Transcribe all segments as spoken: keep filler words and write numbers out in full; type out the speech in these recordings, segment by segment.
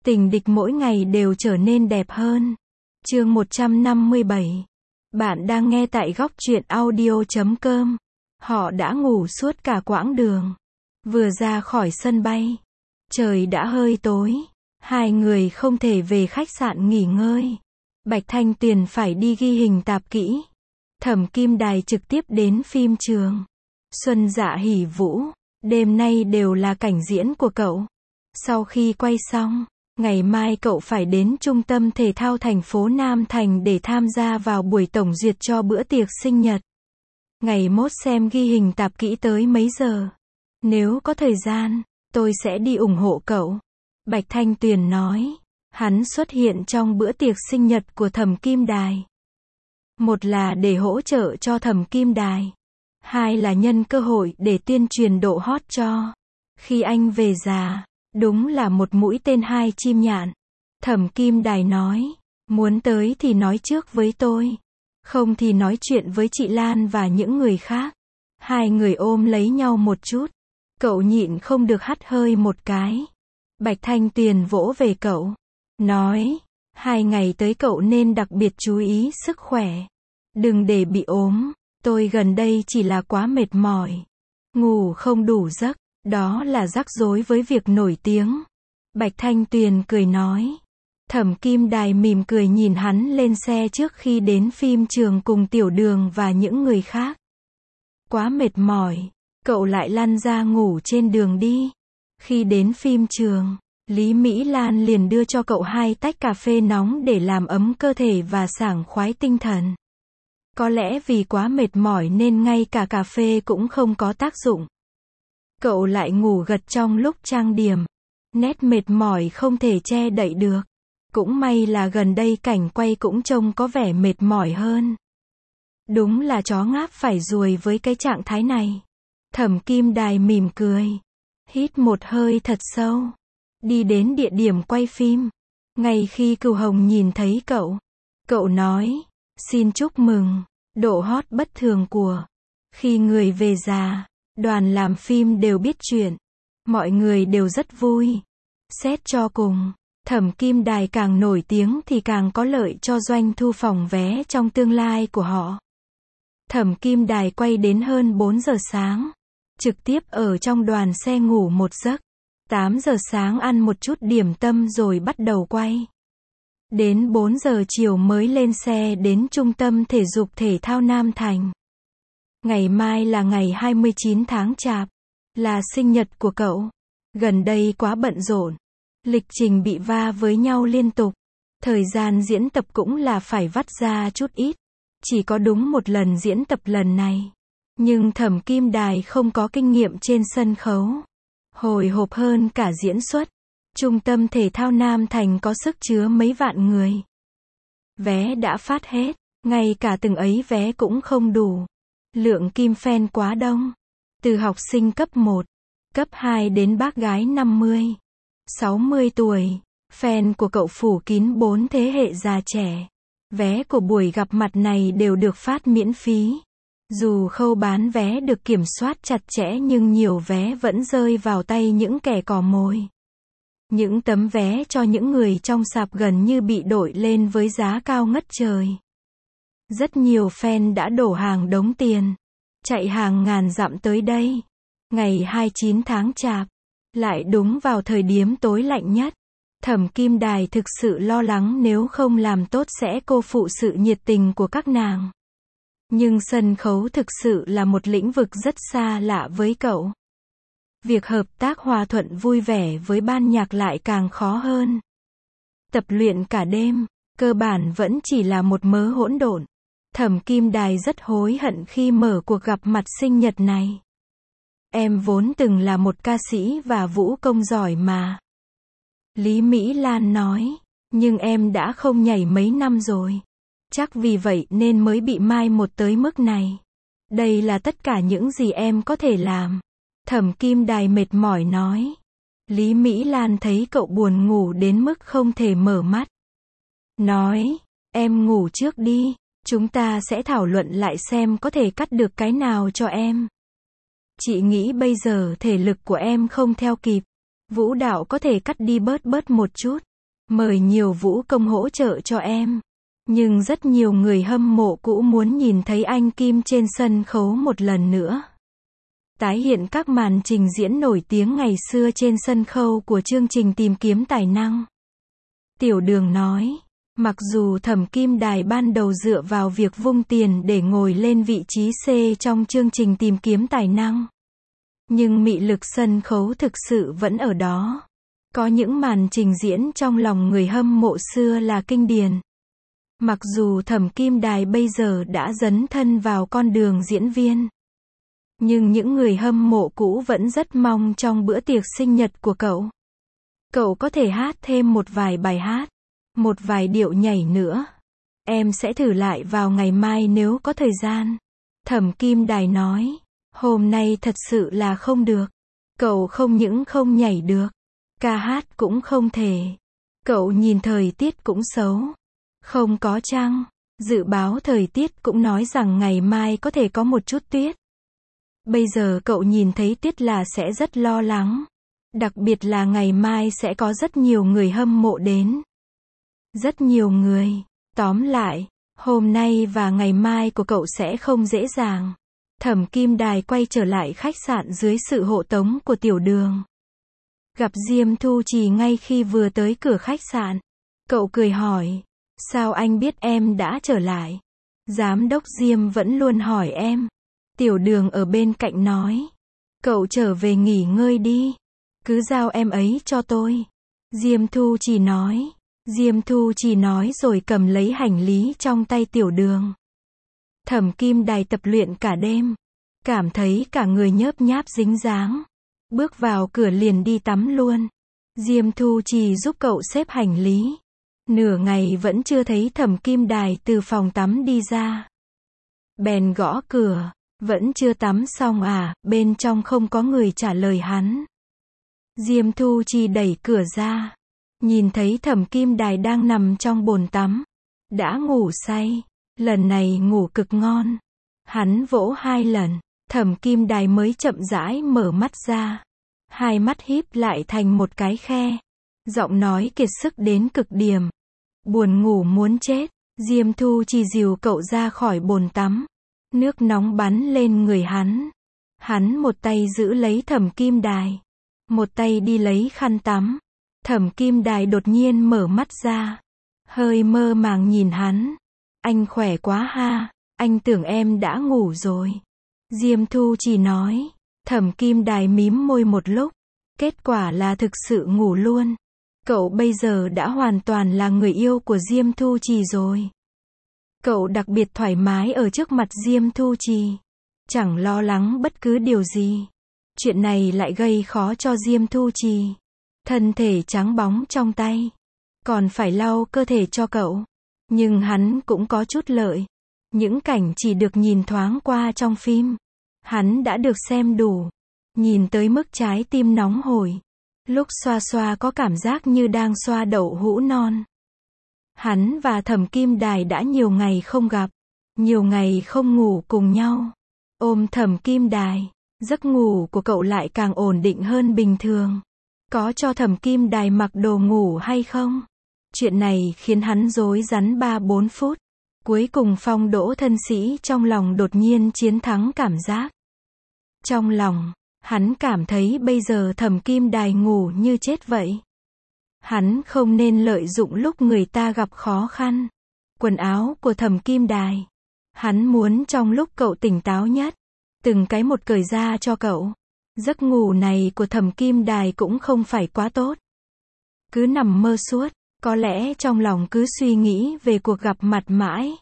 Tình địch mỗi ngày đều trở nên đẹp hơn. Chương một trăm năm mươi bảy. Bạn đang nghe tại góc truyện audio chấm com. Họ đã ngủ suốt cả quãng đường. Vừa ra khỏi sân bay, trời đã hơi tối. Hai người không thể về khách sạn nghỉ ngơi. Bạch Thanh Tuyền phải đi ghi hình tạp kỹ. Thẩm Kim Đài trực tiếp đến phim trường. Xuân Dạ Hỉ Vũ, đêm nay đều là cảnh diễn của cậu. Sau khi quay xong, ngày mai cậu phải đến trung tâm thể thao thành phố Nam Thành để tham gia vào buổi tổng duyệt cho bữa tiệc sinh nhật. Ngày mốt xem ghi hình tạp kỹ tới mấy giờ. Nếu có thời gian, tôi sẽ đi ủng hộ cậu. Bạch Thanh Tuyền nói. Hắn xuất hiện trong bữa tiệc sinh nhật của Thẩm Kim Đài. Một là để hỗ trợ cho Thẩm Kim Đài. Hai là nhân cơ hội để tuyên truyền độ hot cho. Khi anh về già, đúng là một mũi tên hai chim nhạn. Thẩm Kim Đài nói, muốn tới thì nói trước với tôi. Không thì nói chuyện với chị Lan và những người khác. Hai người ôm lấy nhau một chút. Cậu nhịn không được hắt hơi một cái. Bạch Thanh Tuyền vỗ về cậu. Nói, hai ngày tới cậu nên đặc biệt chú ý sức khỏe. Đừng để bị ốm. Tôi gần đây chỉ là quá mệt mỏi. Ngủ không đủ giấc. Đó là rắc rối với việc nổi tiếng. Bạch Thanh Tuyền cười nói. Thẩm Kim Đài mỉm cười nhìn hắn lên xe trước khi đến phim trường cùng Tiểu Đường và những người khác. Quá mệt mỏi, cậu lại lăn ra ngủ trên đường đi. Khi đến phim trường, Lý Mỹ Lan liền đưa cho cậu hai tách cà phê nóng để làm ấm cơ thể và sảng khoái tinh thần. Có lẽ vì quá mệt mỏi nên ngay cả cà phê cũng không có tác dụng. Cậu lại ngủ gật trong lúc trang điểm. Nét mệt mỏi không thể che đậy được. Cũng may là gần đây cảnh quay cũng trông có vẻ mệt mỏi hơn. Đúng là chó ngáp phải ruồi với cái trạng thái này. Thẩm Kim Đài mỉm cười. Hít một hơi thật sâu. Đi đến địa điểm quay phim. Ngay khi Cửu Hồng nhìn thấy cậu, cậu nói, xin chúc mừng, độ hot bất thường của. Khi người về già, đoàn làm phim đều biết chuyện. Mọi người đều rất vui. Xét cho cùng, Thẩm Kim Đài càng nổi tiếng thì càng có lợi cho doanh thu phòng vé trong tương lai của họ. Thẩm Kim Đài quay đến hơn bốn giờ sáng. Trực tiếp ở trong đoàn xe ngủ một giấc. tám giờ sáng ăn một chút điểm tâm rồi bắt đầu quay. Đến bốn giờ chiều mới lên xe đến trung tâm thể dục thể thao Nam Thành. Ngày mai là ngày hai mươi chín tháng Chạp. Là sinh nhật của cậu. Gần đây quá bận rộn. Lịch trình bị va với nhau liên tục. Thời gian diễn tập cũng là phải vắt ra chút ít. Chỉ có đúng một lần diễn tập lần này. Nhưng Thẩm Kim Đài không có kinh nghiệm trên sân khấu. Hồi hộp hơn cả diễn xuất. Trung tâm thể thao Nam Thành có sức chứa mấy vạn người. Vé đã phát hết. Ngay cả từng ấy vé cũng không đủ. Lượng kim fan quá đông. Từ học sinh cấp một, cấp hai đến bác gái năm mươi, sáu mươi tuổi. Fan của cậu phủ kín bốn thế hệ già trẻ. Vé của buổi gặp mặt này đều được phát miễn phí. Dù khâu bán vé được kiểm soát chặt chẽ nhưng nhiều vé vẫn rơi vào tay những kẻ cò mồi. Những tấm vé cho những người trong sạp gần như bị đội lên với giá cao ngất trời. Rất nhiều fan đã đổ hàng đống tiền. Chạy hàng ngàn dặm tới đây. Ngày hai mươi chín tháng Chạp. Lại đúng vào thời điểm tối lạnh nhất. Thẩm Kim Đài thực sự lo lắng nếu không làm tốt sẽ cô phụ sự nhiệt tình của các nàng. Nhưng sân khấu thực sự là một lĩnh vực rất xa lạ với cậu. Việc hợp tác hòa thuận vui vẻ với ban nhạc lại càng khó hơn. Tập luyện cả đêm, cơ bản vẫn chỉ là một mớ hỗn độn. Thẩm Kim Đài rất hối hận khi mở cuộc gặp mặt sinh nhật này. Em vốn từng là một ca sĩ và vũ công giỏi mà. Lý Mỹ Lan nói, nhưng em đã không nhảy mấy năm rồi. Chắc vì vậy nên mới bị mai một tới mức này. Đây là tất cả những gì em có thể làm. Thẩm Kim Đài mệt mỏi nói. Lý Mỹ Lan thấy cậu buồn ngủ đến mức không thể mở mắt. Nói, em ngủ trước đi. Chúng ta sẽ thảo luận lại xem có thể cắt được cái nào cho em. Chị nghĩ bây giờ thể lực của em không theo kịp. Vũ đạo có thể cắt đi bớt bớt một chút. Mời nhiều vũ công hỗ trợ cho em. Nhưng rất nhiều người hâm mộ cũ muốn nhìn thấy anh Kim trên sân khấu một lần nữa. Tái hiện các màn trình diễn nổi tiếng ngày xưa trên sân khấu của chương trình Tìm Kiếm Tài Năng. Tiểu Đường nói, mặc dù Thẩm Kim Đài ban đầu dựa vào việc vung tiền để ngồi lên vị trí C trong chương trình Tìm Kiếm Tài Năng, nhưng mị lực sân khấu thực sự vẫn ở đó. Có những màn trình diễn trong lòng người hâm mộ xưa là kinh điển. Mặc dù Thẩm Kim Đài bây giờ đã dấn thân vào con đường diễn viên, nhưng những người hâm mộ cũ vẫn rất mong trong bữa tiệc sinh nhật của cậu, cậu có thể hát thêm một vài bài hát, một vài điệu nhảy nữa. Em sẽ thử lại vào ngày mai nếu có thời gian. Thẩm Kim Đài nói, hôm nay thật sự là không được. Cậu không những không nhảy được, ca hát cũng không thể. Cậu nhìn thời tiết cũng xấu. Không có trăng. Dự báo thời tiết cũng nói rằng ngày mai có thể có một chút tuyết. Bây giờ cậu nhìn thấy tuyết là sẽ rất lo lắng. Đặc biệt là ngày mai sẽ có rất nhiều người hâm mộ đến. Rất nhiều người. Tóm lại, hôm nay và ngày mai của cậu sẽ không dễ dàng. Thẩm Kim Đài quay trở lại khách sạn dưới sự hộ tống của Tiểu Đường. Gặp Diêm Thu Trì ngay khi vừa tới cửa khách sạn. Cậu cười hỏi, sao anh biết em đã trở lại? Giám đốc Diêm vẫn luôn hỏi em. Tiểu Đường ở bên cạnh nói, cậu trở về nghỉ ngơi đi. Cứ giao em ấy cho tôi. Diêm Thu Trì nói. Diêm Thu Trì nói rồi cầm lấy hành lý trong tay Tiểu Đường. Thẩm Kim Đài tập luyện cả đêm. Cảm thấy cả người nhớp nháp dính dáng. Bước vào cửa liền đi tắm luôn. Diêm Thu Trì giúp cậu xếp hành lý. Nửa ngày vẫn chưa thấy Thẩm Kim Đài từ phòng tắm đi ra. Bèn gõ cửa. Vẫn chưa tắm xong à, bên trong không có người trả lời hắn. Diêm Thu Trì đẩy cửa ra. Nhìn thấy Thẩm Kim Đài đang nằm trong bồn tắm. Đã ngủ say. Lần này ngủ cực ngon. Hắn vỗ hai lần. Thẩm Kim Đài mới chậm rãi mở mắt ra. Hai mắt híp lại thành một cái khe. Giọng nói kiệt sức đến cực điểm. Buồn ngủ muốn chết. Diêm Thu Trì dìu cậu ra khỏi bồn tắm. Nước nóng bắn lên người hắn. Hắn một tay giữ lấy Thẩm Kim Đài. Một tay đi lấy khăn tắm. Thẩm Kim Đài đột nhiên mở mắt ra. Hơi mơ màng nhìn hắn. Anh khỏe quá ha. Anh tưởng em đã ngủ rồi. Diêm Thu Trì nói. Thẩm Kim Đài mím môi một lúc. Kết quả là thực sự ngủ luôn. Cậu bây giờ đã hoàn toàn là người yêu của Diêm Thu Trì rồi. Cậu đặc biệt thoải mái ở trước mặt Diêm Thu Trì. Chẳng lo lắng bất cứ điều gì. Chuyện này lại gây khó cho Diêm Thu Trì. Thân thể trắng bóng trong tay. Còn phải lau cơ thể cho cậu. Nhưng hắn cũng có chút lợi. Những cảnh chỉ được nhìn thoáng qua trong phim. Hắn đã được xem đủ. Nhìn tới mức trái tim nóng hổi. Lúc xoa xoa có cảm giác như đang xoa đậu hũ non. Hắn và Thẩm Kim Đài đã nhiều ngày không gặp. Nhiều ngày không ngủ cùng nhau. Ôm Thẩm Kim Đài. Giấc ngủ của cậu lại càng ổn định hơn bình thường. Có cho Thẩm Kim Đài mặc đồ ngủ hay không? Chuyện này khiến hắn rối rắm ba bốn phút. Cuối cùng phong đỗ thân sĩ trong lòng đột nhiên chiến thắng cảm giác. Trong lòng, hắn cảm thấy bây giờ Thẩm Kim Đài ngủ như chết vậy. Hắn không nên lợi dụng lúc người ta gặp khó khăn. Quần áo của Thẩm Kim Đài. Hắn muốn trong lúc cậu tỉnh táo nhất. Từng cái một cởi ra cho cậu. Giấc ngủ này của Thẩm Kim Đài cũng không phải quá tốt. Cứ nằm mơ suốt. Có lẽ trong lòng cứ suy nghĩ về cuộc gặp mặt mãi.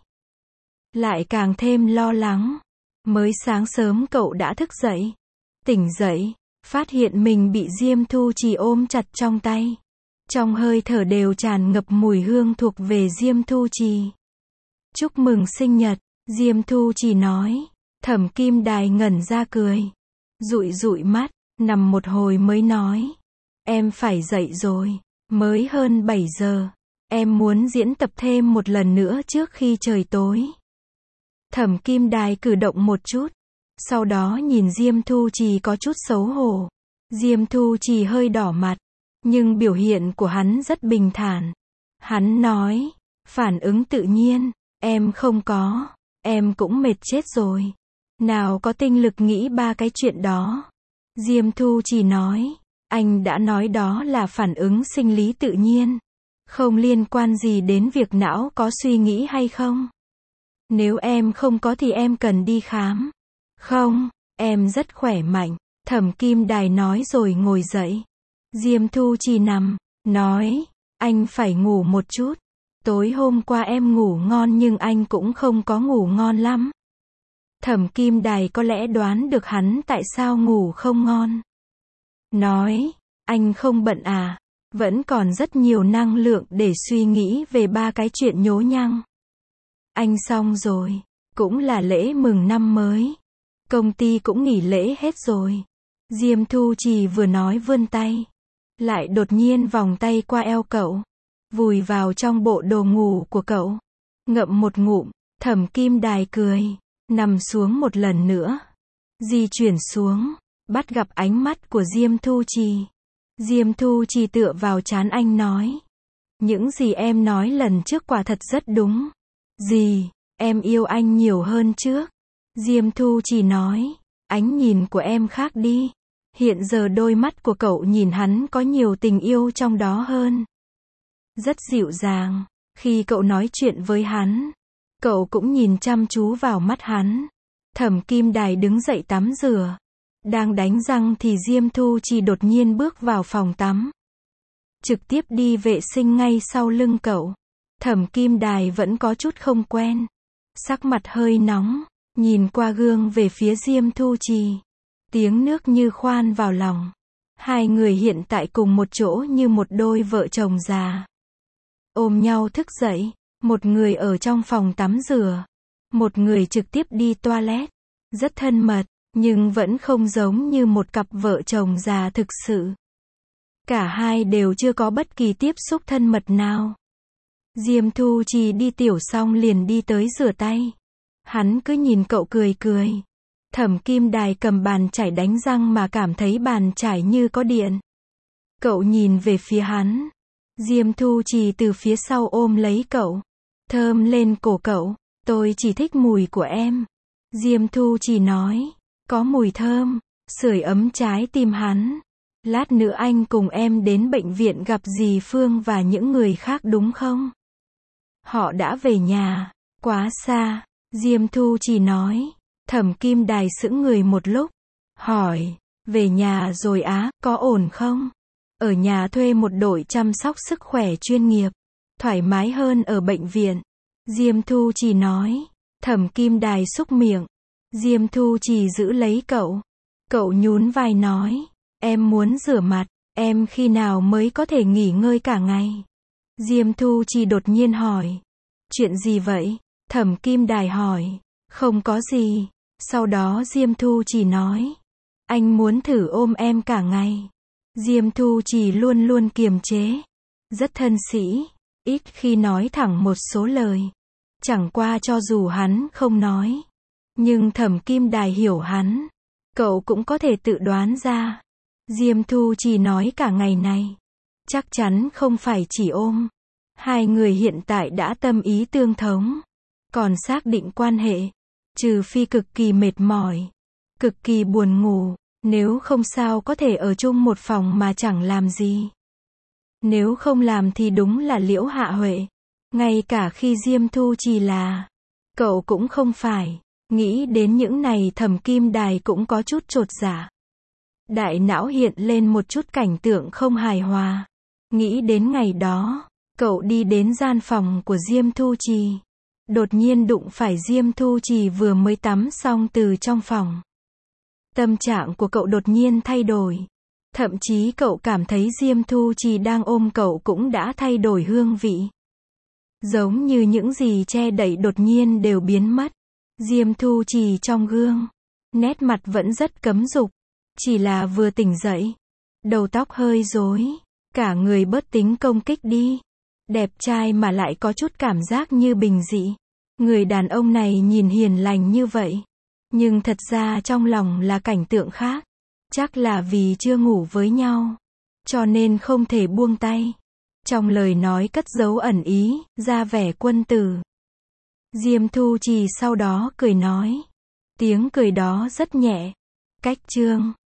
Lại càng thêm lo lắng. Mới sáng sớm cậu đã thức dậy. Tỉnh dậy. Phát hiện mình bị Diêm Thu Trì ôm chặt trong tay. Trong hơi thở đều tràn ngập mùi hương thuộc về Diêm Thu Trì. Chúc mừng sinh nhật. Diêm Thu Trì nói. Thẩm Kim Đài ngẩn ra cười. Dụi dụi mắt. Nằm một hồi mới nói. Em phải dậy rồi. Mới hơn bảy giờ. Em muốn diễn tập thêm một lần nữa trước khi trời tối. Thẩm Kim Đài cử động một chút. Sau đó nhìn Diêm Thu Trì có chút xấu hổ. Diêm Thu Trì hơi đỏ mặt. Nhưng biểu hiện của hắn rất bình thản. Hắn nói, phản ứng tự nhiên, em không có, em cũng mệt chết rồi. Nào có tinh lực nghĩ ba cái chuyện đó. Diêm Thu Trì nói, anh đã nói đó là phản ứng sinh lý tự nhiên. Không liên quan gì đến việc não có suy nghĩ hay không. Nếu em không có thì em cần đi khám. Không, em rất khỏe mạnh. Thẩm Kim Đài nói rồi ngồi dậy. Diêm Thu Trì nằm, nói, anh phải ngủ một chút. Tối hôm qua em ngủ ngon nhưng anh cũng không có ngủ ngon lắm. Thẩm Kim Đài có lẽ đoán được hắn tại sao ngủ không ngon. Nói, anh không bận à, vẫn còn rất nhiều năng lượng để suy nghĩ về ba cái chuyện nhố nhăng. Anh xong rồi, cũng là lễ mừng năm mới. Công ty cũng nghỉ lễ hết rồi. Diêm Thu Trì vừa nói vươn tay, lại đột nhiên vòng tay qua eo cậu, vùi vào trong bộ đồ ngủ của cậu. Ngậm một ngụm, Thẩm Kim Đài cười, nằm xuống một lần nữa. Di chuyển xuống, bắt gặp ánh mắt của Diêm Thu Trì. Diêm Thu Trì tựa vào trán anh nói, những gì em nói lần trước quả thật rất đúng. Gì, em yêu anh nhiều hơn trước. Diêm Thu Trì nói, ánh nhìn của em khác đi. Hiện giờ đôi mắt của cậu nhìn hắn có nhiều tình yêu trong đó hơn. Rất dịu dàng. Khi cậu nói chuyện với hắn, cậu cũng nhìn chăm chú vào mắt hắn. Thẩm Kim Đài đứng dậy tắm rửa. Đang đánh răng thì Diêm Thu Trì đột nhiên bước vào phòng tắm. Trực tiếp đi vệ sinh ngay sau lưng cậu. Thẩm Kim Đài vẫn có chút không quen. Sắc mặt hơi nóng, nhìn qua gương về phía Diêm Thu Trì. Tiếng nước như khoan vào lòng. Hai người hiện tại cùng một chỗ như một đôi vợ chồng già. Ôm nhau thức dậy, một người ở trong phòng tắm rửa, một người trực tiếp đi toilet. Rất thân mật, nhưng vẫn không giống như một cặp vợ chồng già thực sự. Cả hai đều chưa có bất kỳ tiếp xúc thân mật nào. Diêm Thu Trì đi tiểu xong liền đi tới rửa tay. Hắn cứ nhìn cậu cười cười. Thẩm Kim Đài cầm bàn chải đánh răng mà cảm thấy bàn chải như có điện. Cậu nhìn về phía hắn. Diêm Thu Trì từ phía sau ôm lấy cậu, thơm lên cổ cậu. Tôi chỉ thích mùi của em. Diêm Thu Trì nói, có mùi thơm, sưởi ấm trái tim hắn. Lát nữa anh cùng em đến bệnh viện gặp dì Phương và những người khác đúng không? Họ đã về nhà, quá xa. Diêm Thu Trì nói. Thẩm Kim Đài sững người một lúc, hỏi, về nhà rồi á, có ổn không? Ở nhà thuê một đội chăm sóc sức khỏe chuyên nghiệp, thoải mái hơn ở bệnh viện. Diêm Thu Trì nói. Thẩm Kim Đài xúc miệng. Diêm Thu Trì giữ lấy cậu. Cậu nhún vai nói, em muốn rửa mặt, em khi nào mới có thể nghỉ ngơi cả ngày? Diêm Thu Trì đột nhiên hỏi, chuyện gì vậy? Thẩm Kim Đài hỏi, không có gì. Sau đó Diêm Thu Trì nói, anh muốn thử ôm em cả ngày. Diêm Thu Trì luôn luôn kiềm chế, rất thân sĩ, ít khi nói thẳng một số lời. Chẳng qua cho dù hắn không nói, nhưng Thẩm Kim Đài hiểu hắn, cậu cũng có thể tự đoán ra. Diêm Thu Trì nói cả ngày này, chắc chắn không phải chỉ ôm. Hai người hiện tại đã tâm ý tương thống, còn xác định quan hệ. Trừ phi cực kỳ mệt mỏi, cực kỳ buồn ngủ, nếu không sao có thể ở chung một phòng mà chẳng làm gì. Nếu không làm thì đúng là Liễu Hạ Huệ. Ngay cả khi Diêm Thu Trì là, cậu cũng không phải. Nghĩ đến những này Thẩm Kim Đài cũng có chút chột dạ. Đại não hiện lên một chút cảnh tượng không hài hòa. Nghĩ đến ngày đó, cậu đi đến gian phòng của Diêm Thu Trì. Đột nhiên đụng phải Diêm Thu Trì vừa mới tắm xong từ trong phòng. Tâm trạng của cậu đột nhiên thay đổi. Thậm chí cậu cảm thấy Diêm Thu Trì đang ôm cậu cũng đã thay đổi hương vị. Giống như những gì che đậy đột nhiên đều biến mất. Diêm Thu Trì trong gương, nét mặt vẫn rất cấm dục. Chỉ là vừa tỉnh dậy, đầu tóc hơi rối, cả người bớt tính công kích đi. Đẹp trai mà lại có chút cảm giác như bình dị. Người đàn ông này nhìn hiền lành như vậy, nhưng thật ra trong lòng là cảnh tượng khác. Chắc là vì chưa ngủ với nhau, cho nên không thể buông tay. Trong lời nói cất dấu ẩn ý, ra vẻ quân tử. Diêm Thu Trì sau đó cười nói. Tiếng cười đó rất nhẹ. Cách chương